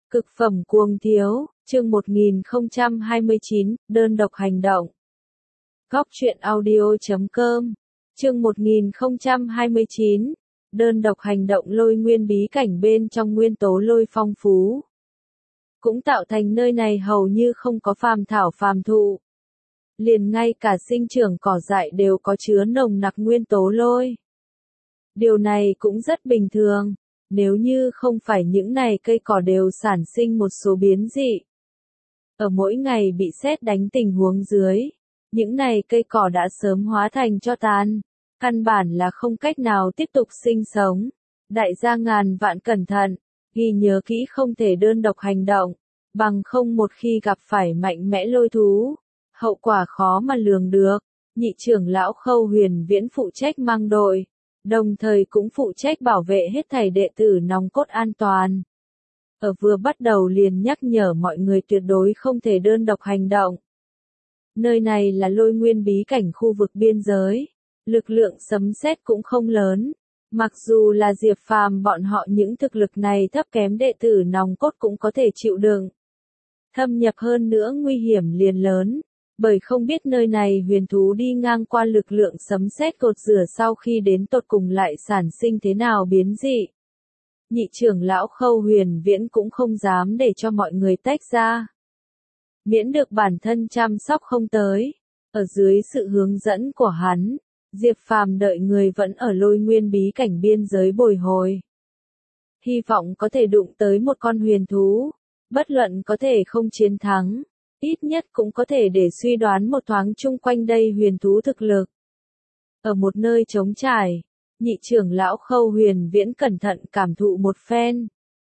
Cực phẩm cuồng thiếu, chương 1029, đơn độc hành động. Góc truyện audio.com, chương 1029, đơn độc hành động. Lôi nguyên bí cảnh bên trong nguyên tố lôi phong phú, cũng tạo thành nơi này hầu như không có phàm thảo phàm thụ. Liền ngay cả sinh trưởng cỏ dại đều có chứa nồng nặc nguyên tố lôi. Điều này cũng rất bình thường. Nếu như không phải những này cây cỏ đều sản sinh một số biến dị. Ở mỗi ngày bị sét đánh tình huống dưới, những này cây cỏ đã sớm hóa thành tro tàn, căn bản là không cách nào tiếp tục sinh sống. Đại gia ngàn vạn cẩn thận, ghi nhớ kỹ không thể đơn độc hành động, bằng không một khi gặp phải mạnh mẽ lôi thú, hậu quả khó mà lường được. Nhị trưởng lão Khâu Huyền Viễn phụ trách mang đội, đồng thời cũng phụ trách bảo vệ hết thảy đệ tử nòng cốt an toàn. Ở vừa bắt đầu liền nhắc nhở mọi người tuyệt đối không thể đơn độc hành động. Nơi này là lôi nguyên bí cảnh khu vực biên giới, lực lượng sấm sét cũng không lớn. Mặc dù là Diệp Phàm bọn họ những thực lực này thấp kém đệ tử nòng cốt cũng có thể chịu đựng. Thâm nhập hơn nữa nguy hiểm liền lớn. Bởi không biết nơi này huyền thú đi ngang qua lực lượng sấm sét cột rửa sau khi đến tột cùng lại sản sinh thế nào biến dị. Nhị trưởng lão Khâu Huyền Viễn cũng không dám để cho mọi người tách ra. Miễn được bản thân chăm sóc không tới. Ở dưới sự hướng dẫn của hắn, Diệp Phàm đợi người vẫn ở lôi nguyên bí cảnh biên giới bồi hồi. Hy vọng có thể đụng tới một con huyền thú. Bất luận có thể không chiến thắng, ít nhất cũng có thể để suy đoán một thoáng chung quanh đây huyền thú thực lực. Ở một nơi trống trải, nhị trưởng lão Khâu Huyền Viễn cẩn thận cảm thụ một phen.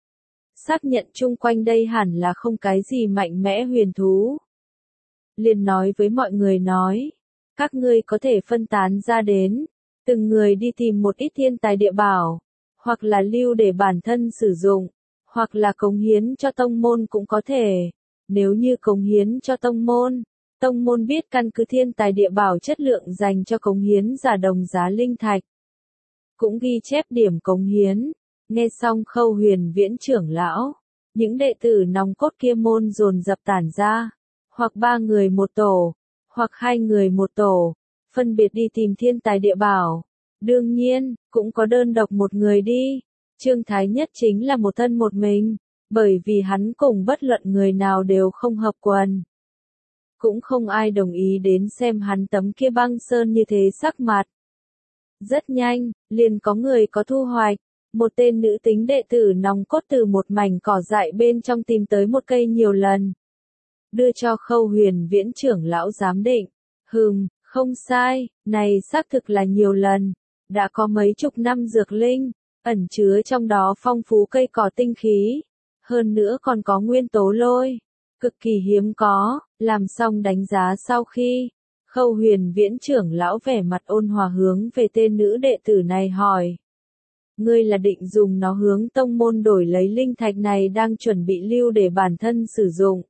Xác nhận chung quanh đây hẳn là không cái gì mạnh mẽ huyền thú. Liền nói với mọi người nói, các ngươi có thể phân tán ra đến, từng người đi tìm một ít thiên tài địa bảo, hoặc là lưu để bản thân sử dụng, hoặc là cống hiến cho tông môn cũng có thể. Nếu như cống hiến cho tông môn biết căn cứ thiên tài địa bảo chất lượng dành cho cống hiến giả đồng giá linh thạch. Cũng ghi chép điểm cống hiến. Nghe xong Khâu Huyền Viễn trưởng lão, những đệ tử nòng cốt kia môn dồn dập tản ra, hoặc 3 người một tổ, hoặc 2 người một tổ, phân biệt đi tìm thiên tài địa bảo. Đương nhiên, cũng có đơn độc một người đi. Trương Thái Nhất chính là một thân một mình. Bởi vì hắn cùng bất luận người nào đều không hợp quần. Cũng không ai đồng ý đến xem hắn tấm kia băng sơn như thế sắc mặt. Rất nhanh, liền có người có thu hoạch. Một tên nữ tính đệ tử nòng cốt từ một mảnh cỏ dại bên trong tìm tới một cây nhiều lần. Đưa cho Khâu Huyền Viễn trưởng lão giám định. Không sai, này xác thực là nhiều lần. Đã có mấy chục năm dược linh, ẩn chứa trong đó phong phú cây cỏ tinh khí. Hơn nữa còn có nguyên tố lôi, cực kỳ hiếm có. Làm xong đánh giá sau khi, Khâu Huyền Viễn trưởng lão vẻ mặt ôn hòa hướng về tên nữ đệ tử này hỏi. Ngươi là định dùng nó hướng tông môn đổi lấy linh thạch này đang chuẩn bị lưu để bản thân sử dụng.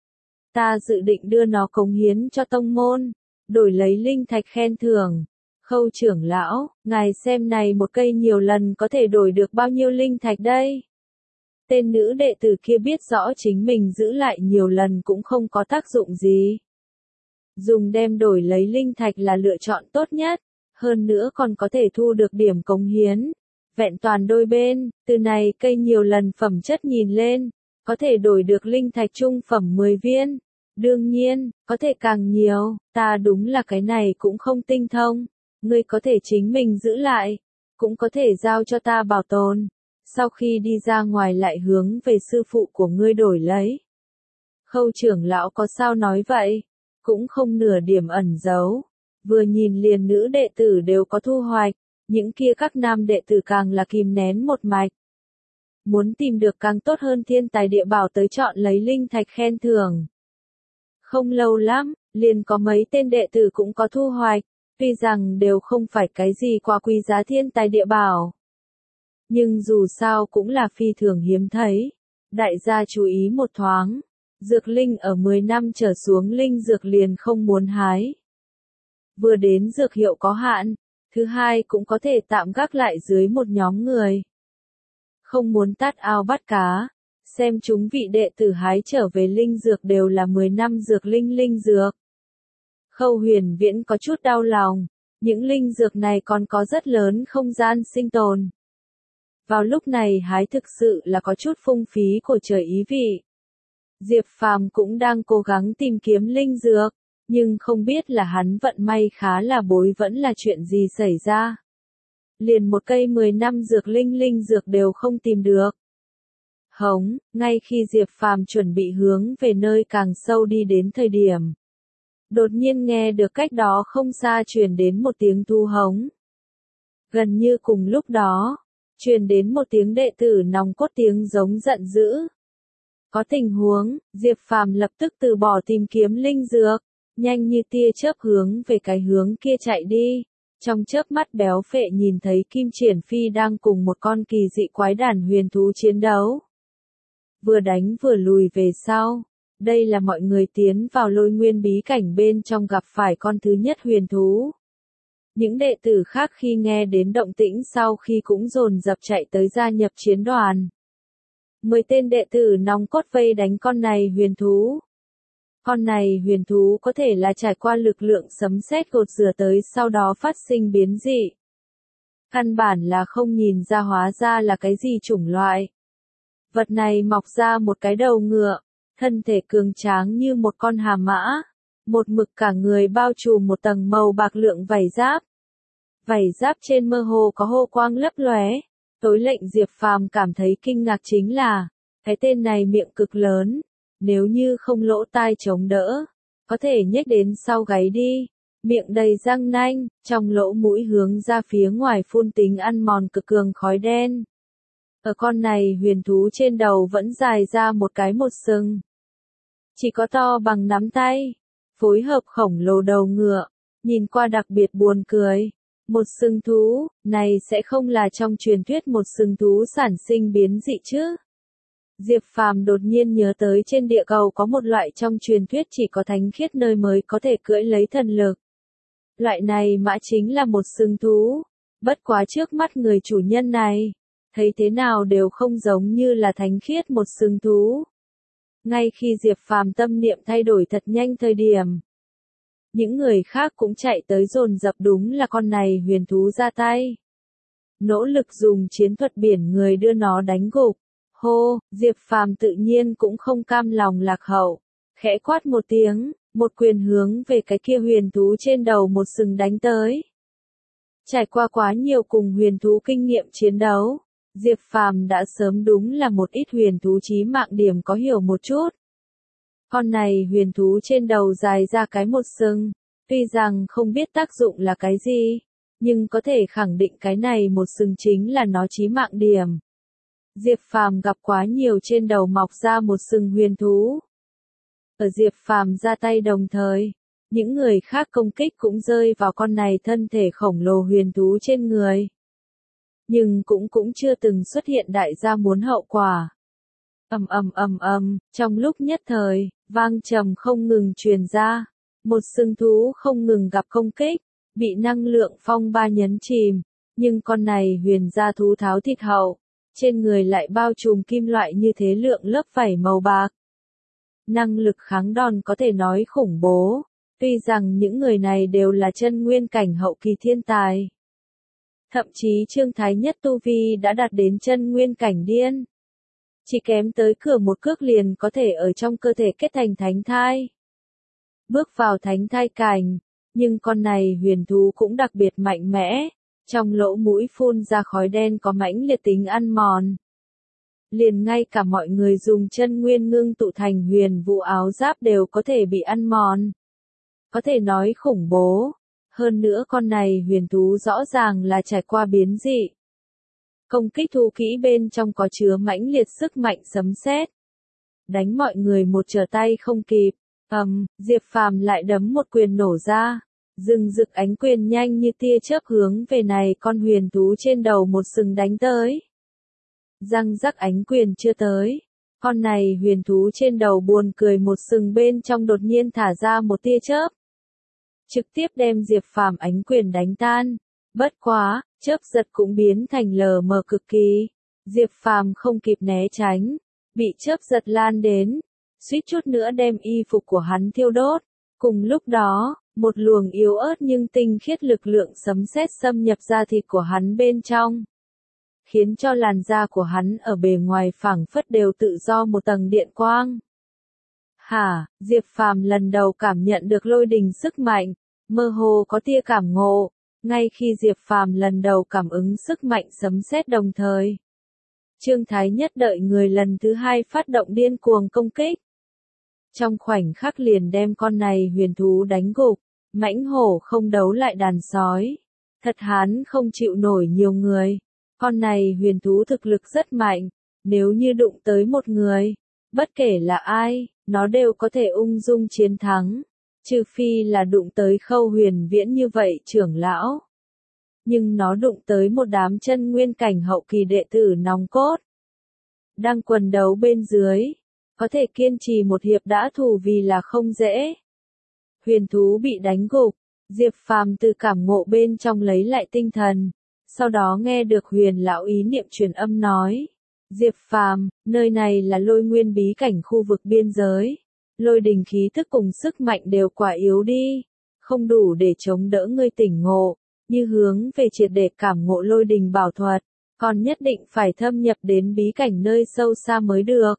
Ta dự định đưa nó cống hiến cho tông môn, đổi lấy linh thạch khen thưởng. Khâu trưởng lão, ngài xem này một cây nhiều lần có thể đổi được bao nhiêu linh thạch đây? Tên nữ đệ tử kia biết rõ chính mình giữ lại nhiều lần cũng không có tác dụng gì. Dùng đem đổi lấy linh thạch là lựa chọn tốt nhất, hơn nữa còn có thể thu được điểm cống hiến. Vẹn toàn đôi bên, từ này cây nhiều lần phẩm chất nhìn lên, có thể đổi được linh thạch trung phẩm 10 viên. Đương nhiên, có thể càng nhiều, ta đúng là cái này cũng không tinh thông. Ngươi có thể chính mình giữ lại, cũng có thể giao cho ta bảo tồn. Sau khi đi ra ngoài lại hướng về sư phụ của ngươi đổi lấy. Khâu trưởng lão có sao nói vậy? Cũng không nửa điểm ẩn giấu. Vừa nhìn liền nữ đệ tử đều có thu hoạch, những kia các nam đệ tử càng là kìm nén một mạch. Muốn tìm được càng tốt hơn thiên tài địa bảo tới chọn lấy linh thạch khen thưởng. Không lâu lắm, liền có mấy tên đệ tử cũng có thu hoạch, tuy rằng đều không phải cái gì quá quý giá thiên tài địa bảo. Nhưng dù sao cũng là phi thường hiếm thấy. Đại gia chú ý một thoáng. Dược linh ở 10 năm trở xuống linh dược liền không muốn hái. Vừa đến dược hiệu có hạn. Thứ hai cũng có thể tạm gác lại dưới một nhóm người. Không muốn tát ao bắt cá. xem chúng vị đệ tử hái trở về linh dược đều là 10 năm dược linh dược. Khâu Huyền Viễn có chút đau lòng, những linh dược này còn có rất lớn không gian sinh tồn. Vào lúc này hái thực sự là có chút phung phí của trời ý vị. Diệp Phàm cũng đang cố gắng tìm kiếm linh dược, nhưng không biết là hắn vận may khá là bối vẫn là chuyện gì xảy ra. Liền một cây 10 năm dược linh dược đều không tìm được. Hống, ngay khi Diệp Phàm chuẩn bị hướng về nơi càng sâu đi đến thời điểm. Đột nhiên nghe được cách đó không xa truyền đến một tiếng thu hống. Gần như cùng lúc đó, truyền đến một tiếng đệ tử nòng cốt tiếng giống giận dữ. Có tình huống, Diệp Phàm lập tức từ bỏ tìm kiếm linh dược, nhanh như tia chớp hướng về cái hướng kia chạy đi. Trong chớp mắt béo phệ nhìn thấy Kim Triển Phi đang cùng một con kỳ dị quái đản huyền thú chiến đấu. Vừa đánh vừa lùi về sau. Đây là mọi người tiến vào Lôi Nguyên bí cảnh bên trong gặp phải con thứ nhất huyền thú. Những đệ tử khác khi nghe đến động tĩnh sau khi cũng dồn dập chạy tới gia nhập chiến đoàn. 10 tên đệ tử nòng cốt vây đánh con này huyền thú. Con này huyền thú có thể là trải qua lực lượng sấm sét gột rửa tới sau đó phát sinh biến dị. Căn bản là không nhìn ra hóa ra là cái gì chủng loại. Vật này mọc ra một cái đầu ngựa, thân thể cường tráng như một con hà mã, một mực cả người bao trùm một tầng màu bạc lượng vảy giáp. Vảy giáp trên mơ hồ có hồ quang lấp lóe. Tối lệnh Diệp Phàm cảm thấy kinh ngạc chính là, cái tên này miệng cực lớn, nếu như không lỗ tai chống đỡ, có thể nhếch đến sau gáy đi, miệng đầy răng nanh, trong lỗ mũi hướng ra phía ngoài phun tính ăn mòn cực cường khói đen. Ở con này huyền thú trên đầu vẫn dài ra một cái một sừng. Chỉ có to bằng nắm tay, phối hợp khổng lồ đầu ngựa, nhìn qua đặc biệt buồn cười. Một sừng thú, này sẽ không là trong truyền thuyết một sừng thú sản sinh biến dị chứ? Diệp Phàm đột nhiên nhớ tới trên địa cầu có một loại trong truyền thuyết chỉ có thánh khiết nơi mới có thể cưỡi lấy thần lực. Loại này mã chính là một sừng thú, bất quá trước mắt người chủ nhân này, thấy thế nào đều không giống như là thánh khiết một sừng thú. Ngay khi Diệp Phàm tâm niệm thay đổi thật nhanh thời điểm, những người khác cũng chạy tới dồn dập đúng là con này huyền thú ra tay. Nỗ lực dùng chiến thuật biển người đưa nó đánh gục. Hô, Diệp Phàm tự nhiên cũng không cam lòng lạc hậu. Khẽ quát một tiếng, một quyền hướng về cái kia huyền thú trên đầu một sừng đánh tới. Trải qua quá nhiều cùng huyền thú kinh nghiệm chiến đấu, Diệp Phàm đã sớm đúng là một ít huyền thú chí mạng điểm có hiểu một chút. Con này huyền thú trên đầu dài ra cái một sừng, tuy rằng không biết tác dụng là cái gì, nhưng có thể khẳng định cái này một sừng chính là nó chí mạng điểm. Diệp Phàm gặp quá nhiều trên đầu mọc ra một sừng huyền thú. Ở Diệp Phàm ra tay đồng thời, những người khác công kích cũng rơi vào con này thân thể khổng lồ huyền thú trên người. Nhưng cũng chưa từng xuất hiện đại gia muốn hậu quả. Trong lúc nhất thời, vang trầm không ngừng truyền ra, một sừng thú không ngừng gặp công kích, bị năng lượng phong ba nhấn chìm, nhưng con này huyền gia thú tháo thịt hậu, trên người lại bao trùm kim loại như thế lượng lớp vảy màu bạc. Năng lực kháng đòn có thể nói khủng bố, tuy rằng những người này đều là chân nguyên cảnh hậu kỳ thiên tài. Thậm chí Trương Thái Nhất tu vi đã đạt đến chân nguyên cảnh điên. Chỉ kém tới cửa một cước liền có thể ở trong cơ thể kết thành thánh thai. Bước vào thánh thai cảnh, nhưng con này huyền thú cũng đặc biệt mạnh mẽ, trong lỗ mũi phun ra khói đen có mãnh liệt tính ăn mòn. Liền ngay cả mọi người dùng chân nguyên ngưng tụ thành huyền vũ áo giáp đều có thể bị ăn mòn. Có thể nói khủng bố. Hơn nữa con này huyền thú rõ ràng là trải qua biến dị. Công kích thú kỹ bên trong có chứa mãnh liệt sức mạnh sấm sét, đánh mọi người một trở tay không kịp. Diệp Phàm lại đấm một quyền nổ ra, rừng rực ánh quyền nhanh như tia chớp hướng về này con huyền thú trên đầu một sừng đánh tới. Răng rắc ánh quyền chưa tới, con này huyền thú trên đầu buồn cười một sừng bên trong đột nhiên thả ra một tia chớp, trực tiếp đem Diệp Phàm ánh quyền đánh tan. Bất quá, chớp giật cũng biến thành lờ mờ cực kỳ. Diệp Phàm không kịp né tránh, bị chớp giật lan đến, suýt chút nữa đem y phục của hắn thiêu đốt. Cùng lúc đó, một luồng yếu ớt nhưng tinh khiết lực lượng sấm sét xâm nhập da thịt của hắn bên trong, khiến cho làn da của hắn ở bề ngoài phảng phất đều tự do một tầng điện quang. Hả, Diệp Phàm lần đầu cảm nhận được lôi đình sức mạnh, mơ hồ có tia cảm ngộ, ngay khi Diệp Phàm lần đầu cảm ứng sức mạnh sấm sét đồng thời. Trương Thái Nhất đợi người lần thứ hai phát động điên cuồng công kích. Trong khoảnh khắc liền đem con này huyền thú đánh gục, mãnh hổ không đấu lại đàn sói. Thật hắn không chịu nổi nhiều người. Con này huyền thú thực lực rất mạnh, nếu như đụng tới một người, bất kể là ai, nó đều có thể ung dung chiến thắng, trừ phi là đụng tới Khâu Huyền Viễn như vậy trưởng lão. Nhưng nó đụng tới một đám chân nguyên cảnh hậu kỳ đệ tử nòng cốt, đang quần đấu bên dưới, có thể kiên trì một hiệp đã thù vì là không dễ. Huyền thú bị đánh gục, Diệp Phàm từ cảm ngộ bên trong lấy lại tinh thần, sau đó nghe được Huyền lão ý niệm truyền âm nói: Diệp Phàm, nơi này là Lôi Nguyên bí cảnh khu vực biên giới, lôi đình khí thức cùng sức mạnh đều quá yếu đi, không đủ để chống đỡ ngươi tỉnh ngộ, như hướng về triệt để cảm ngộ lôi đình bảo thuật, còn nhất định phải thâm nhập đến bí cảnh nơi sâu xa mới được.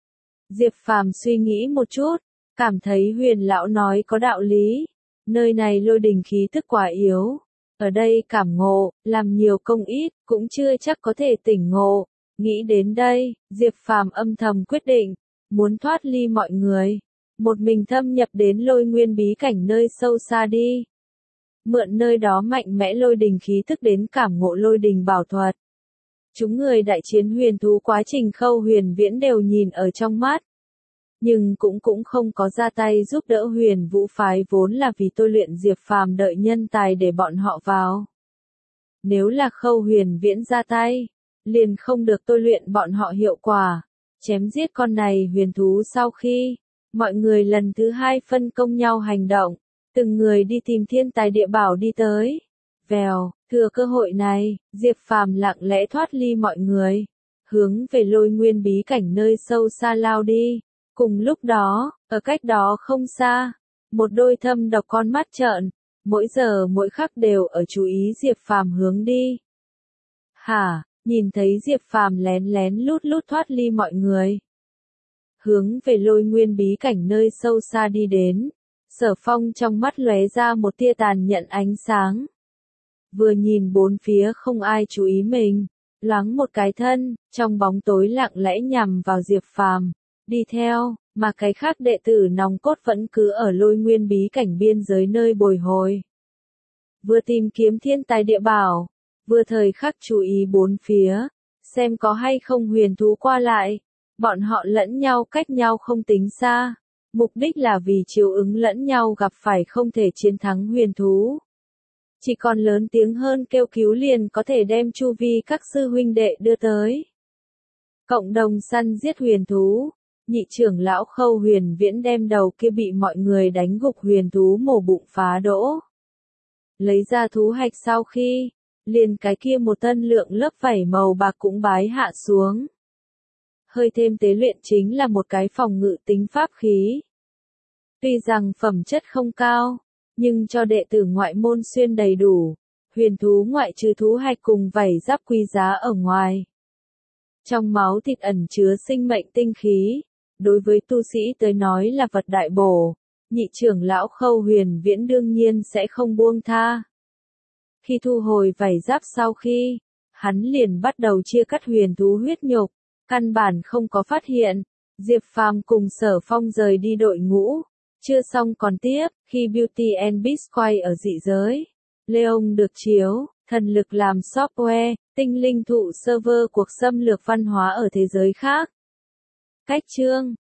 Diệp Phàm suy nghĩ một chút, cảm thấy Huyền lão nói có đạo lý, nơi này lôi đình khí thức quá yếu, ở đây cảm ngộ, làm nhiều công ít, cũng chưa chắc có thể tỉnh ngộ. Nghĩ đến đây, Diệp Phàm âm thầm quyết định, muốn thoát ly mọi người, một mình thâm nhập đến Lôi Nguyên bí cảnh nơi sâu xa đi. Mượn nơi đó mạnh mẽ lôi đình khí thức đến cảm ngộ lôi đình bảo thuật. Chúng người đại chiến huyền thú quá trình Khâu Huyền Viễn đều nhìn ở trong mắt, nhưng cũng không có ra tay giúp đỡ Huyền Vũ phái vốn là vì tôi luyện Diệp Phàm đợi nhân tài để bọn họ vào. Nếu là Khâu Huyền Viễn ra tay, liền không được tôi luyện bọn họ hiệu quả. Chém giết con này huyền thú sau khi, mọi người lần thứ hai phân công nhau hành động, từng người đi tìm thiên tài địa bảo đi tới. Vèo, thừa cơ hội này, Diệp Phàm lặng lẽ thoát ly mọi người, hướng về Lôi Nguyên bí cảnh nơi sâu xa lao đi. Cùng lúc đó, ở cách đó không xa, một đôi thâm độc con mắt trợn, mỗi giờ mỗi khắc đều ở chú ý Diệp Phàm hướng đi. Hả? Nhìn thấy Diệp Phàm lén lén lút lút thoát ly mọi người, hướng về Lôi Nguyên bí cảnh nơi sâu xa đi đến, Sở Phong trong mắt lóe ra một tia tàn nhẫn ánh sáng. Vừa nhìn bốn phía không ai chú ý mình, loáng một cái thân, trong bóng tối lặng lẽ nhằm vào Diệp Phàm, đi theo, mà cái khác đệ tử nòng cốt vẫn cứ ở Lôi Nguyên bí cảnh biên giới nơi bồi hồi. Vừa tìm kiếm thiên tài địa bảo, vừa thời khắc chú ý bốn phía, xem có hay không huyền thú qua lại. Bọn họ lẫn nhau cách nhau không tính xa, mục đích là vì chiếu ứng lẫn nhau gặp phải không thể chiến thắng huyền thú. Chỉ còn lớn tiếng hơn kêu cứu liền có thể đem chu vi các sư huynh đệ đưa tới. Cộng đồng săn giết huyền thú, nhị trưởng lão Khâu Huyền Viễn đem đầu kia bị mọi người đánh gục huyền thú mổ bụng phá đỗ. Lấy ra thú hạch sau khi, liền cái kia một tân lượng lớp vảy màu bạc cũng bái hạ xuống. Hơi thêm tế luyện chính là một cái phòng ngự tính pháp khí. Tuy rằng phẩm chất không cao, nhưng cho đệ tử ngoại môn xuyên đầy đủ, huyền thú ngoại trừ thú hạch cùng vảy giáp quý giá ở ngoài. Trong máu thịt ẩn chứa sinh mệnh tinh khí, đối với tu sĩ tới nói là vật đại bổ, nhị trưởng lão Khâu Huyền Viễn đương nhiên sẽ không buông tha. Khi thu hồi vảy giáp sau khi, hắn liền bắt đầu chia cắt huyền thú huyết nhục, căn bản không có phát hiện. Diệp Phàm cùng Sở Phong rời đi đội ngũ, chưa xong còn tiếp, khi Beauty and Beast quay ở dị giới. Leon được chiếu, thần lực làm software, tinh linh thụ server cuộc xâm lược văn hóa ở thế giới khác. Cách chương